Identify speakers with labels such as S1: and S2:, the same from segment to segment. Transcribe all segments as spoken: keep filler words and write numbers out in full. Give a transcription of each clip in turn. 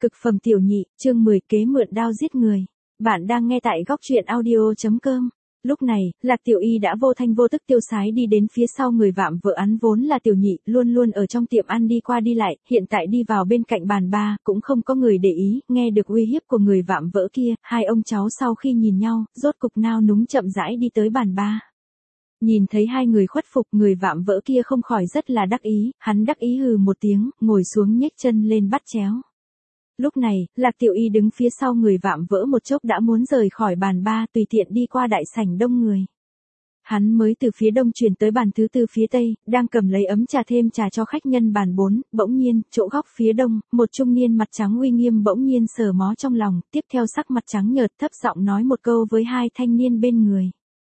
S1: Cực phẩm tiểu nhị, chương mười kế mượn đao giết người. Bạn đang nghe tại góc truyện audio chấm com. Lúc này, Lạc Tiểu Y đã vô thanh vô tức tiêu sái đi đến phía sau người vạm vỡ án vốn là tiểu nhị, luôn luôn ở trong tiệm ăn đi qua đi lại, hiện tại đi vào bên cạnh bàn ba, cũng không có người để ý, nghe được uy hiếp của người vạm vỡ kia, hai ông cháu sau khi nhìn nhau, rốt cục nao núng chậm rãi đi tới bàn ba. Nhìn thấy hai người khuất phục, người vạm vỡ kia không khỏi rất là đắc ý, hắn đắc ý hừ một tiếng, ngồi xuống nhếch chân lên bắt chéo. Lúc này, Lạc Tiểu Y đứng phía sau người vạm vỡ một chốc đã muốn rời khỏi bàn ba, tùy tiện đi qua đại sảnh đông người. Hắn mới từ phía đông chuyển tới bàn thứ tư phía tây, đang cầm lấy ấm trà thêm trà cho khách nhân bàn bốn, bỗng nhiên, chỗ góc phía đông, một trung niên mặt trắng uy nghiêm bỗng nhiên sờ mó trong lòng, tiếp theo sắc mặt trắng nhợt thấp giọng nói một câu với hai thanh niên bên người.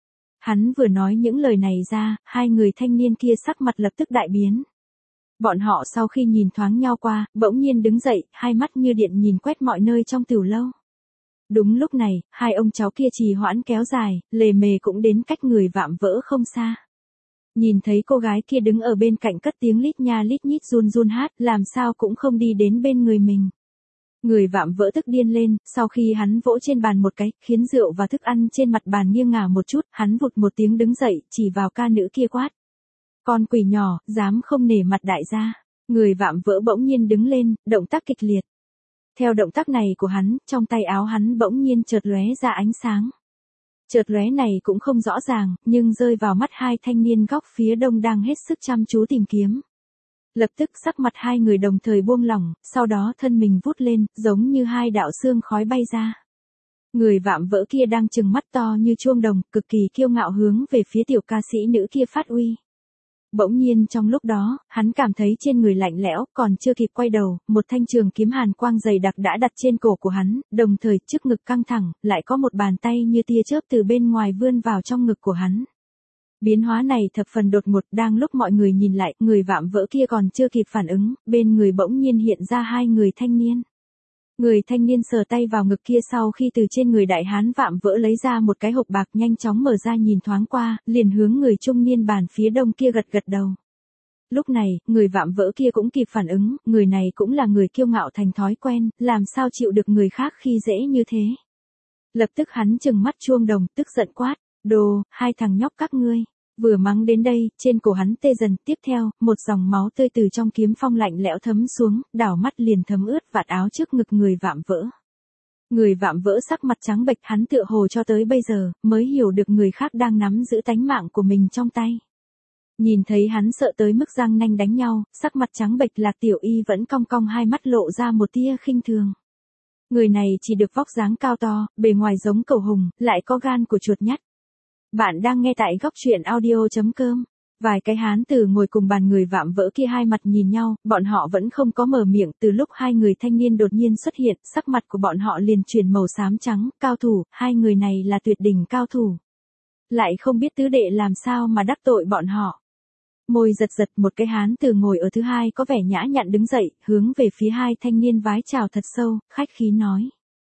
S1: Hắn vừa nói những lời này ra, hai người thanh niên kia sắc mặt lập tức đại biến. Bọn họ sau khi nhìn thoáng nhau qua, bỗng nhiên đứng dậy, hai mắt như điện nhìn quét mọi nơi trong tiểu lâu. Đúng lúc này, hai ông cháu kia trì hoãn kéo dài, lề mề cũng đến cách người vạm vỡ không xa. Nhìn thấy cô gái kia đứng ở bên cạnh cất tiếng lít nha lít nhít run run hát, làm sao cũng không đi đến bên người mình. Người vạm vỡ tức điên lên, sau khi hắn vỗ trên bàn một cái, khiến rượu và thức ăn trên mặt bàn nghiêng ngả một chút, hắn vụt một tiếng đứng dậy, chỉ vào ca nữ kia quát. Con quỷ nhỏ, dám không nể mặt đại gia. Người vạm vỡ bỗng nhiên đứng lên, động tác kịch liệt. Theo động tác này của hắn, trong tay áo hắn bỗng nhiên chợt lóe ra ánh sáng. Chợt lóe này cũng không rõ ràng, nhưng rơi vào mắt hai thanh niên góc phía đông đang hết sức chăm chú tìm kiếm. Lập tức sắc mặt hai người đồng thời buông lỏng, sau đó thân mình vút lên, giống như hai đạo xương khói bay ra. Người vạm vỡ kia đang trừng mắt to như chuông đồng, cực kỳ kiêu ngạo hướng về phía tiểu ca sĩ nữ kia phát uy. Bỗng nhiên trong lúc đó, hắn cảm thấy trên người lạnh lẽo, còn chưa kịp quay đầu, một thanh trường kiếm hàn quang dày đặc đã đặt trên cổ của hắn, đồng thời trước ngực căng thẳng, lại có một bàn tay như tia chớp từ bên ngoài vươn vào trong ngực của hắn. Biến hóa này thập phần đột ngột, đang lúc mọi người nhìn lại, người vạm vỡ kia còn chưa kịp phản ứng, bên người bỗng nhiên hiện ra hai người thanh niên. Người thanh niên sờ tay vào ngực kia sau khi từ trên người đại hán vạm vỡ lấy ra một cái hộp bạc nhanh chóng mở ra nhìn thoáng qua, liền hướng người trung niên bàn phía đông kia gật gật đầu. Lúc này, người vạm vỡ kia cũng kịp phản ứng, người này cũng là người kiêu ngạo thành thói quen, làm sao chịu được người khác khi dễ như thế. Lập tức hắn trừng mắt chuông đồng, tức giận quát, đồ, hai thằng nhóc các ngươi. Vừa mắng đến đây, trên cổ hắn tê dần, tiếp theo, một dòng máu tươi từ trong kiếm phong lạnh lẽo thấm xuống, đảo mắt liền thấm ướt vạt áo trước ngực người vạm vỡ. Người vạm vỡ sắc mặt trắng bệch, hắn tựa hồ cho tới bây giờ, mới hiểu được người khác đang nắm giữ tánh mạng của mình trong tay. Nhìn thấy hắn sợ tới mức răng nanh đánh nhau, sắc mặt trắng bệch Lạc Tiểu Y vẫn cong cong hai mắt lộ ra một tia khinh thường. Người này chỉ được vóc dáng cao to, bề ngoài giống cẩu hùng, lại có gan của chuột nhắt. Bạn đang nghe tại góc truyện audio chấm com. Vài cái hán tử ngồi cùng bàn người vạm vỡ kia hai mặt nhìn nhau, bọn họ vẫn không có mở miệng, từ lúc hai người thanh niên đột nhiên xuất hiện, sắc mặt của bọn họ liền chuyển màu xám trắng, cao thủ, hai người này là tuyệt đỉnh cao thủ. Lại không biết tứ đệ làm sao mà đắc tội bọn họ. Môi giật giật, một cái hán tử ngồi ở thứ hai có vẻ nhã nhặn đứng dậy, hướng về phía hai thanh niên vái chào thật sâu, khách khí nói.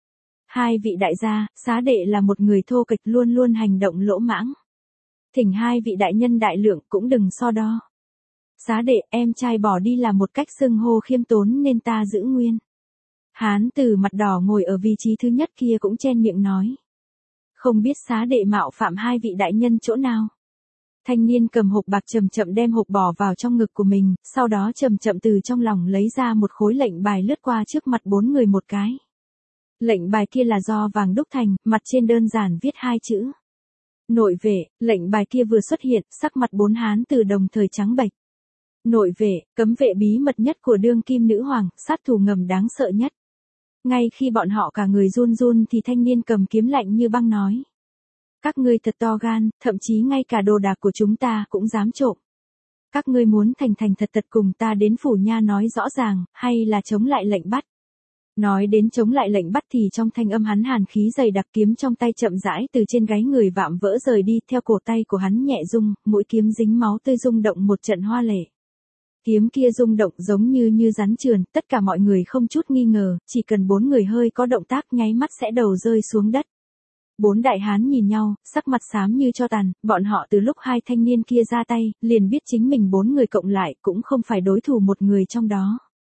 S1: Hai vị đại gia, xá đệ là một người thô kệch luôn luôn hành động lỗ mãng. Thỉnh hai vị đại nhân đại lượng cũng đừng so đo. Xá đệ, em trai bỏ đi là một cách xưng hô khiêm tốn nên ta giữ nguyên. Hán từ mặt đỏ ngồi ở vị trí thứ nhất kia cũng chen miệng nói. Không biết xá đệ mạo phạm hai vị đại nhân chỗ nào. Thanh niên cầm hộp bạc chậm chậm đem hộp bỏ vào trong ngực của mình, sau đó chậm chậm từ trong lòng lấy ra một khối lệnh bài lướt qua trước mặt bốn người một cái. Lệnh bài kia là do vàng đúc thành, mặt trên đơn giản viết hai chữ. Nội vệ. Lệnh bài kia vừa xuất hiện, sắc mặt bốn hán từ đồng thời trắng bệch. Nội vệ, cấm vệ bí mật nhất của đương kim nữ hoàng, sát thủ ngầm đáng sợ nhất. Ngay khi bọn họ cả người run run thì thanh niên cầm kiếm lạnh như băng nói. Các ngươi thật to gan, thậm chí ngay cả đồ đạc của chúng ta cũng dám trộm. Các ngươi muốn thành thành thật thật cùng ta đến phủ nha nói rõ ràng, hay là chống lại lệnh bắt. Nói đến chống lại lệnh bắt thì trong thanh âm hắn hàn khí dày đặc, kiếm trong tay chậm rãi từ trên gáy người vạm vỡ rời đi, theo cổ tay của hắn nhẹ rung, mũi kiếm dính máu tươi rung động một trận hoa lệ. Kiếm kia rung động giống như như rắn trườn, tất cả mọi người không chút nghi ngờ, chỉ cần bốn người hơi có động tác nháy mắt sẽ đầu rơi xuống đất. Bốn đại hán nhìn nhau, sắc mặt xám như tro tàn, bọn họ từ lúc hai thanh niên kia ra tay, liền biết chính mình bốn người cộng lại cũng không phải đối thủ một người trong đó.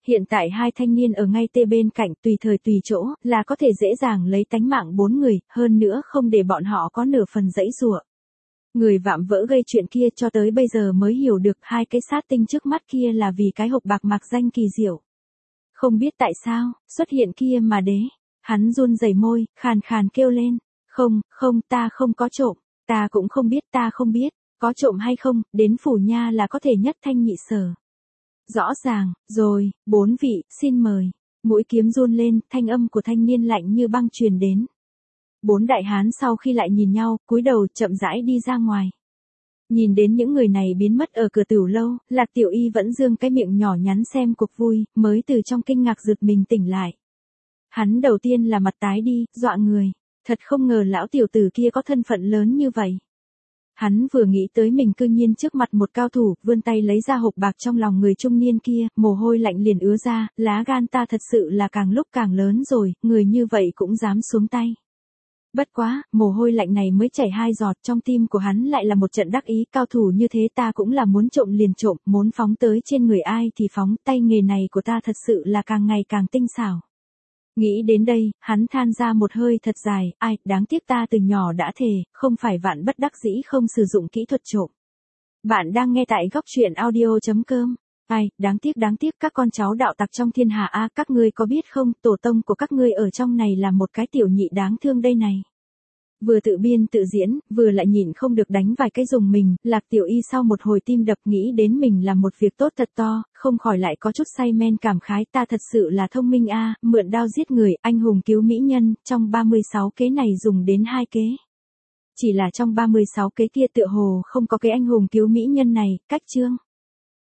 S1: Hiện tại hai thanh niên ở ngay tê bên cạnh tùy thời tùy chỗ là có thể dễ dàng lấy tánh mạng bốn người, hơn nữa không để bọn họ có nửa phần giãy giụa. Người vạm vỡ gây chuyện kia cho tới bây giờ mới hiểu được hai cái sát tinh trước mắt kia là vì cái hộp bạc mạc danh kỳ diệu. Không biết tại sao, xuất hiện kia mà đế. Hắn run rẩy môi, khàn khàn kêu lên. Không, không, ta không có trộm. Ta cũng không biết, ta không biết. Có trộm hay không, đến phủ nha là có thể nhất thanh nhị sở. Rõ ràng, rồi, bốn vị, xin mời. Mũi kiếm run lên, thanh âm của thanh niên lạnh như băng truyền đến. Bốn đại hán sau khi lại nhìn nhau, cúi đầu chậm rãi đi ra ngoài. Nhìn đến những người này biến mất ở cửa tửu lâu, Lạc Tiểu Y vẫn dương cái miệng nhỏ nhắn xem cuộc vui, mới từ trong kinh ngạc giật mình tỉnh lại. Hắn đầu tiên là mặt tái đi, dọa người. Thật không ngờ lão tiểu tử kia có thân phận lớn như vậy. Hắn vừa nghĩ tới mình cư nhiên trước mặt một cao thủ, vươn tay lấy ra hộp bạc trong lòng người trung niên kia, mồ hôi lạnh liền ứa ra, lá gan ta thật sự là càng lúc càng lớn rồi, người như vậy cũng dám xuống tay. Bất quá, mồ hôi lạnh này mới chảy hai giọt, trong tim của hắn lại là một trận đắc ý, cao thủ như thế ta cũng là muốn trộm liền trộm, muốn phóng tới trên người ai thì phóng, tay nghề này của ta thật sự là càng ngày càng tinh xảo. Nghĩ đến đây, hắn than ra một hơi thật dài, ai, đáng tiếc ta từ nhỏ đã thề, không phải vạn bất đắc dĩ không sử dụng kỹ thuật trộm. Bạn đang nghe tại góc truyện audio chấm com. Ai, đáng tiếc đáng tiếc các con cháu đạo tặc trong thiên hạ a, các ngươi có biết không, tổ tông của các ngươi ở trong này là một cái tiểu nhị đáng thương đây này. Vừa tự biên tự diễn, vừa lại nhịn không được đánh vài cái dùng mình, Lạc Tiểu Y sau một hồi tim đập nghĩ đến mình làm một việc tốt thật to, không khỏi lại có chút say men cảm khái, ta thật sự là thông minh a, mượn đao giết người, anh hùng cứu mỹ nhân, trong ba mươi sáu kế này dùng đến hai kế. Chỉ là trong ba mươi sáu kế kia tựa hồ không có cái anh hùng cứu mỹ nhân này, cách chương.